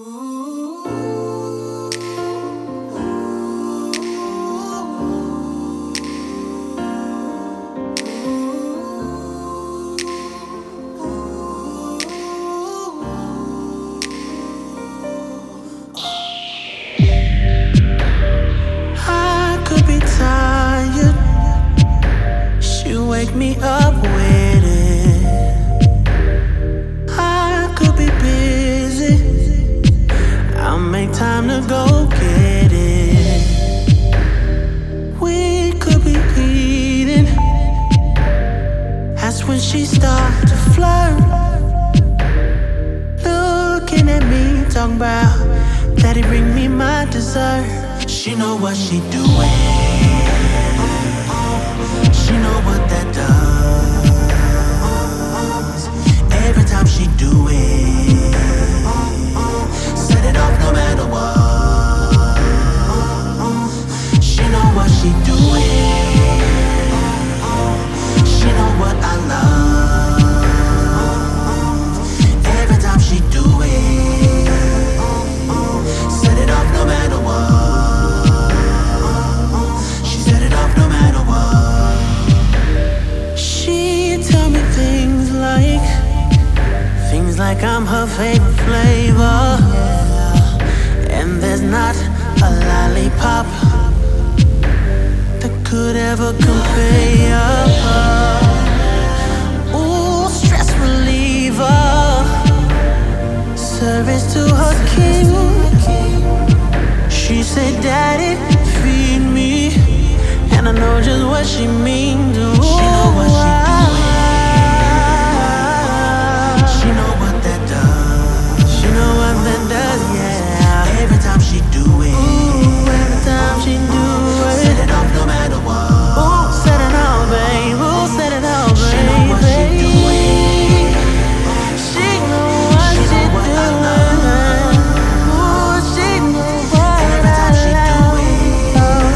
I could be tired, she wake me up with it. I could be busy, I'll make time to go get it. We could be eating, that's when she start to flirt. Looking at me, talking about, Daddy, bring me my dessert. She know what she doing, she know what that does. Every time she do it, set it off no matter what. She know what she doing, she know what I love. Every time she do it, set it off no matter what. She set it off no matter what. She tell me things like I'm her favorite flavor, and there's not a lollipop that could ever compare. Ooh, stress reliever, service to her king. She said, Daddy, feed me, and I know just what she means. Ooh, she know what she doing, she know what that does. She know what that does, yeah. Every time she do it, ooh, every time she do it, set it off no matter what. Ooh, set it off, babe. Ooh, set it off, babe. She know what she doing, she know what she doing. Ooh, she know what. Every time she do it,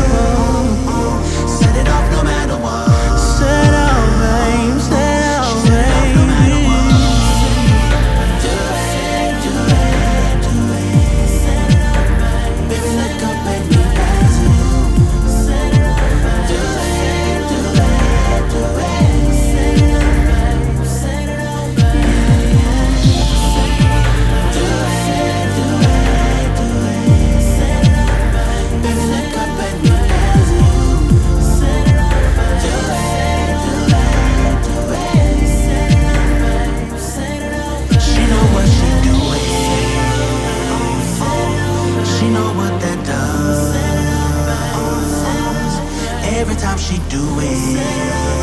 set it off no matter what. Set it off, babe. Set it off, babe. Set it off no matter what. Baby, let go, make me dance. Set it off, do it, do it, do it. Set it off, set it off, do it, do it, do it. Set it off, baby, let go, make me dance. Set it off, do it, do it, do it. Set it off, set it off. She know what she doing, she know what that does. Every time she do it,